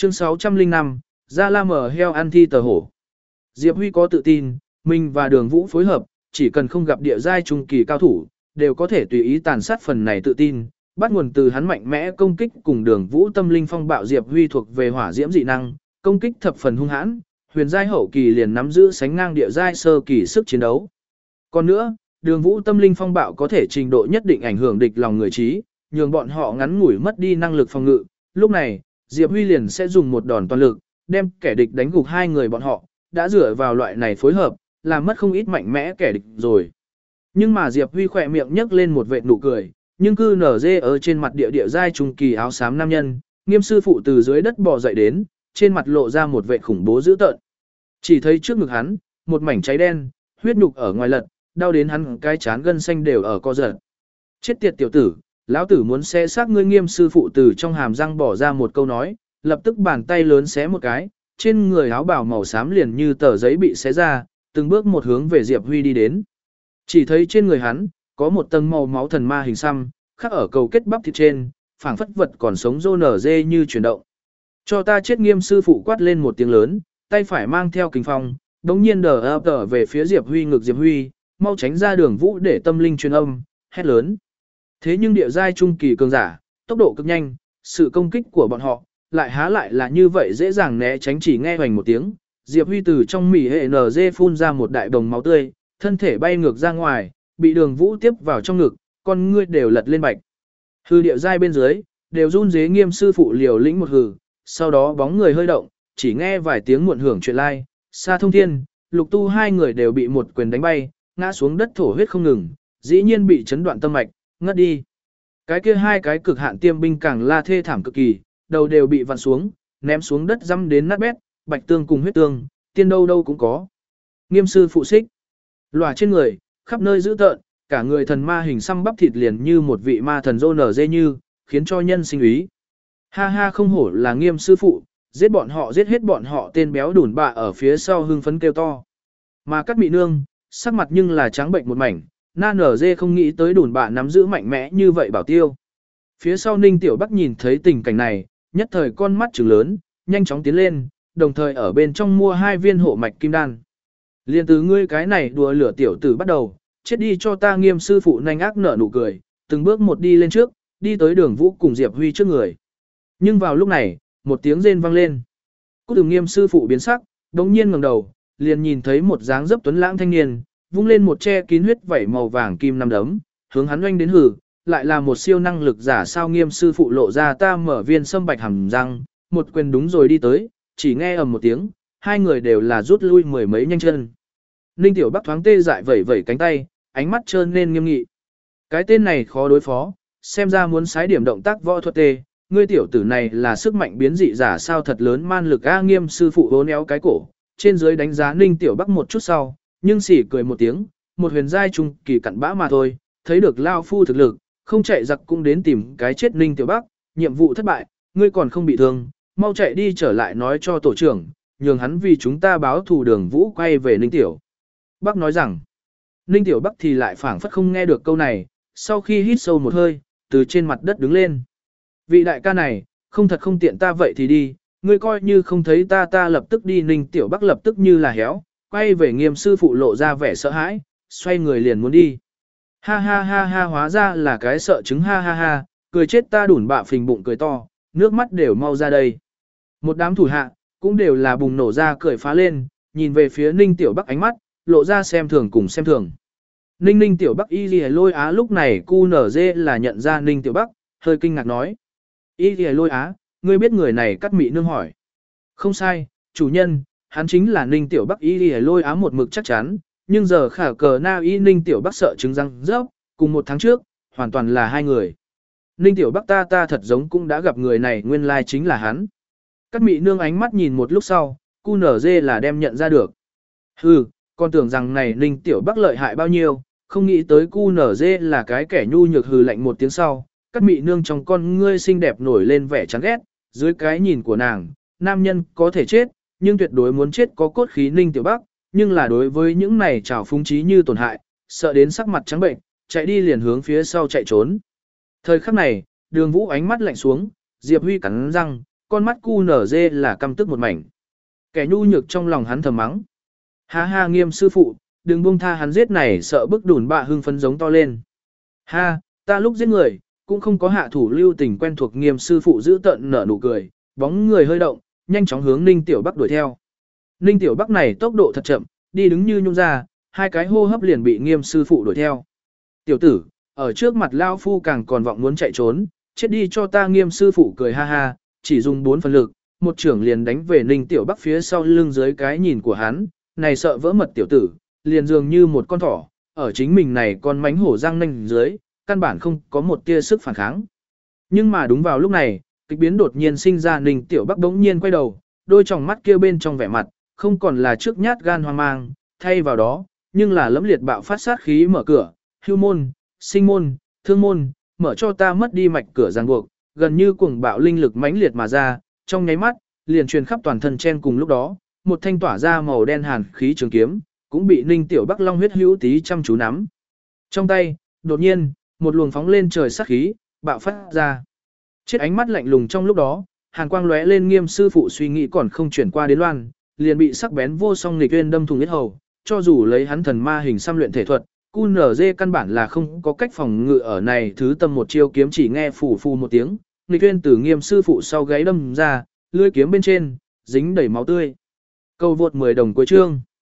Chương 605, Gia La mở heo ăn thi tờ hổ. Diệp Huy có tự tin, mình và Đường Vũ phối hợp, chỉ cần không gặp địa giai trung kỳ cao thủ, đều có thể tùy ý tàn sát phần này tự tin. Bắt nguồn từ hắn mạnh mẽ công kích cùng Đường Vũ tâm linh phong bạo. Diệp Huy thuộc về hỏa diễm dị năng, công kích thập phần hung hãn, huyền giai hậu kỳ liền nắm giữ sánh ngang địa giai sơ kỳ sức chiến đấu. Còn nữa, Đường Vũ tâm linh phong bạo có thể trình độ nhất định ảnh hưởng địch lòng người trí, nhường bọn họ ngắn ngủi mất đi năng lực phòng ngự. Lúc này, Diệp Huy liền sẽ dùng một đòn toàn lực, đem kẻ địch đánh gục hai người bọn họ, đã dựa vào loại này phối hợp, làm mất không ít mạnh mẽ kẻ địch rồi. Nhưng mà Diệp Huy khỏe miệng nhấc lên một vệt nụ cười, nhưng cư nở dê ở trên mặt địa giai trung kỳ áo xám nam nhân, Nghiêm sư phụ từ dưới đất bò dậy đến, trên mặt lộ ra một vệt khủng bố dữ tợn. Chỉ thấy trước ngực hắn, một mảnh cháy đen, huyết nhục ở ngoài lật, đau đến hắn cái chán gân xanh đều ở co giật. Chết tiệt tiểu tử, lão tử muốn xé xác ngươi. Nghiêm sư phụ từ trong hàm răng bỏ ra một câu nói, lập tức bàn tay lớn xé một cái, trên người áo bào màu xám liền như tờ giấy bị xé ra, từng bước một hướng về Diệp Huy đi đến. Chỉ thấy trên người hắn, có một tầng màu máu thần ma hình xăm, khắc ở cầu kết bắp thịt trên, phảng phất vật còn sống rô nở dê như chuyển động. Cho ta chết. Nghiêm sư phụ quát lên một tiếng lớn, tay phải mang theo kình phong, đống nhiên đờ về phía Diệp Huy ngực. Diệp Huy, mau tránh ra Đường Vũ để tâm linh truyền âm, hét lớn. Thế nhưng địa giai trung kỳ cường giả, tốc độ cực nhanh, sự công kích của bọn họ, lại há lại là như vậy dễ dàng né tránh. Chỉ nghe hoành một tiếng, Diệp Huy từ trong mỉ hệ NG phun ra một đại đồng máu tươi, thân thể bay ngược ra ngoài, bị Đường Vũ tiếp vào trong ngực, con ngươi đều lật lên bạch. Hư địa giai bên dưới, đều run rế. Nghiêm sư phụ liều lĩnh một hừ, sau đó bóng người hơi động, chỉ nghe vài tiếng muộn hưởng chuyện lai, Sa Thông Thiên, Lục Tu hai người đều bị một quyền đánh bay, ngã xuống đất thổ huyết không ngừng, dĩ nhiên bị chấn đoạn tâm mạch, ngất đi. Cái kia hai cái cực hạn tiêm binh càng la thê thảm cực kỳ, đầu đều bị vặn xuống, ném xuống đất dăm đến nát bét, bạch tương cùng huyết tương, tiên đâu đâu cũng có. Nghiêm sư phụ xích, lòa trên người, khắp nơi dữ tợn, cả người thần ma hình xăm bắp thịt liền như một vị ma thần rô nở dê như, khiến cho nhân sinh ý. Ha ha, không hổ là Nghiêm sư phụ, giết bọn họ, giết hết bọn họ. Tên béo đủn bạ ở phía sau hưng phấn kêu to. Mà Cát Mị Nương, sắc mặt nhưng là trắng bệnh một mảnh, na nở dê không nghĩ tới đủn bạ nắm giữ mạnh mẽ như vậy bảo tiêu. Phía sau Ninh Tiểu Bắc nhìn thấy tình cảnh này, nhất thời con mắt trừng lớn, nhanh chóng tiến lên, đồng thời ở bên trong mua 2 viên hộ mạch kim đan. Liên từ ngươi cái này đùa lửa tiểu tử bắt đầu, chết đi cho ta. Nghiêm sư phụ nhanh ác nở nụ cười, từng bước một đi lên trước, đi tới Đường Vũ cùng Diệp Huy trước người. Nhưng vào lúc này, một tiếng rên vang lên. Cút. Nghiêm sư phụ biến sắc, đống nhiên ngẩng đầu, liền nhìn thấy một dáng dấp tuấn lãng thanh niên, vung lên một che kín huyết vảy màu vàng kim năm đấm, hướng hắn oanh đến hử, lại là một siêu năng lực giả sao. Nghiêm sư phụ lộ ra ta mở viên sâm bạch hàm răng, một quyền đúng rồi đi tới, chỉ nghe ầm một tiếng, hai người đều là rút lui mười mấy nhanh chân. Ninh Tiểu Bắc thoáng tê dại vẩy vẩy cánh tay, ánh mắt trơn nên nghiêm nghị. Cái tên này khó đối phó, xem ra muốn sái điểm động tác võ thuật tê, ngươi tiểu tử này là sức mạnh biến dị giả sao, thật lớn man lực a. Nghiêm sư phụ hố néo cái cổ, trên dưới đánh giá Ninh Tiểu Bắc một chút sau, nhưng sỉ cười một tiếng, một huyền giai trung kỳ cặn bã mà thôi, thấy được lao phu thực lực, không chạy giặc cũng đến tìm cái chết. Ninh Tiểu Bắc, nhiệm vụ thất bại, ngươi còn không bị thương, mau chạy đi trở lại nói cho tổ trưởng, nhường hắn vì chúng ta báo thù. Đường Vũ quay về Ninh Tiểu Bắc nói rằng, Ninh Tiểu Bắc thì lại phảng phất không nghe được câu này, sau khi hít sâu một hơi, từ trên mặt đất đứng lên. Vị đại ca này, không thật không tiện ta vậy thì đi, ngươi coi như không thấy ta lập tức đi. Ninh Tiểu Bắc lập tức như là héo, quay về Nghiêm sư phụ lộ ra vẻ sợ hãi, xoay người liền muốn đi. Ha ha ha ha, hóa ra là cái sợ chứng, ha ha ha, cười chết ta. Đủn bạ phình bụng cười to, nước mắt đều mau ra đây. Một đám thủ hạ, cũng đều là bùng nổ ra cười phá lên, nhìn về phía Ninh Tiểu Bắc ánh mắt, lộ ra xem thường cùng xem thường. Ninh Tiểu Bắc y lìa lôi á. Lúc này cu nở dê là nhận ra Ninh Tiểu Bắc, hơi kinh ngạc nói. Y lìa lôi á, ngươi biết người này? Cát Mị Nương hỏi. Không sai, chủ nhân, hắn chính là Ninh Tiểu Bắc. Y lìa lôi á một mực chắc chắn, nhưng giờ khả cờ na y Ninh Tiểu Bắc sợ trứng răng rớp, cùng một tháng trước, hoàn toàn là hai người. Ninh Tiểu Bắc ta thật giống cũng đã gặp người này, nguyên lai chính là hắn. Cát Mị Nương ánh mắt nhìn một lúc sau, cu nở dê là đem nhận ra được. Hừ, còn tưởng rằng này Ninh Tiểu Bắc lợi hại bao nhiêu, không nghĩ tới cu nở dê là cái kẻ nhu nhược. Hừ lạnh một tiếng sau, Cát Mị Nương trong con ngươi xinh đẹp nổi lên vẻ chán ghét, dưới cái nhìn của nàng, nam nhân có thể chết, nhưng tuyệt đối muốn chết có cốt khí. Ninh Tiểu Bắc, nhưng là đối với những này trào phúng trí như tổn hại, sợ đến sắc mặt trắng bệnh, chạy đi liền hướng phía sau chạy trốn. Thời khắc này, Đường Vũ ánh mắt lạnh xuống, Diệp Huy cắn răng, con mắt cu nở dê là căm tức một mảnh. Kẻ nhu nhược trong lòng hắn thầm mắng. Ha ha Nghiêm sư phụ, đừng buông tha hắn giết này sợ bức đùn bạ hưng phấn giống to lên. Ha, ta lúc giết người, cũng không có hạ thủ lưu tình quen thuộc Nghiêm sư phụ giữ tận nở nụ cười, bóng người hơi động, nhanh chóng hướng Ninh Tiểu Bắc đuổi theo. Ninh Tiểu Bắc này tốc độ thật chậm, đi đứng như nhung ra, hai cái hô hấp liền bị Nghiêm sư phụ đuổi theo. Tiểu tử, ở trước mặt lao phu càng còn vọng muốn chạy trốn, chết đi cho ta. Nghiêm sư phụ cười ha ha, chỉ dùng 4 phần lực, một trưởng liền đánh về Ninh Tiểu Bắc phía sau lưng dưới cái nhìn của hắn, này sợ vỡ mật tiểu tử, liền dường như một con thỏ, ở chính mình này con mánh hổ răng nanh dưới, căn bản không có một tia sức phản kháng. Nhưng mà đúng vào lúc này, kịch biến đột nhiên sinh ra. Ninh Tiểu Bắc bỗng nhiên quay đầu, đôi tròng mắt kia bên trong vẻ mặt, không còn là trước nhát gan hoang mang, thay vào đó, nhưng là lẫm liệt bạo phát sát khí mở cửa, hưu môn, sinh môn, thương môn, mở cho ta mất đi mạch cửa ràng buộc, gần như cuồng bạo linh lực mãnh liệt mà ra, trong nháy mắt, liền truyền khắp toàn thân chen cùng lúc đó, một thanh tỏa ra màu đen hàn khí trường kiếm, cũng bị Ninh Tiểu Bắc long huyết hữu tí chăm chú nắm. Trong tay, đột nhiên, một luồng phóng lên trời sát khí, bạo phát ra. Chết ánh mắt lạnh lùng trong lúc đó, hàn quang lóe lên. Nghiêm sư phụ suy nghĩ còn không chuyển qua đến loan, liền bị sắc bén vô song nghịch uyên đâm thủng huyết hầu, cho dù lấy hắn thần ma hình xăm luyện thể thuật, QNZ căn bản là không có cách phòng ngự ở này thứ tầm một chiêu kiếm. Chỉ nghe phù phù một tiếng, nghịch uyên từ Nghiêm sư phụ sau gáy đâm ra, lưỡi kiếm bên trên dính đầy máu tươi. Câu vượt 10 đồng cuối chương.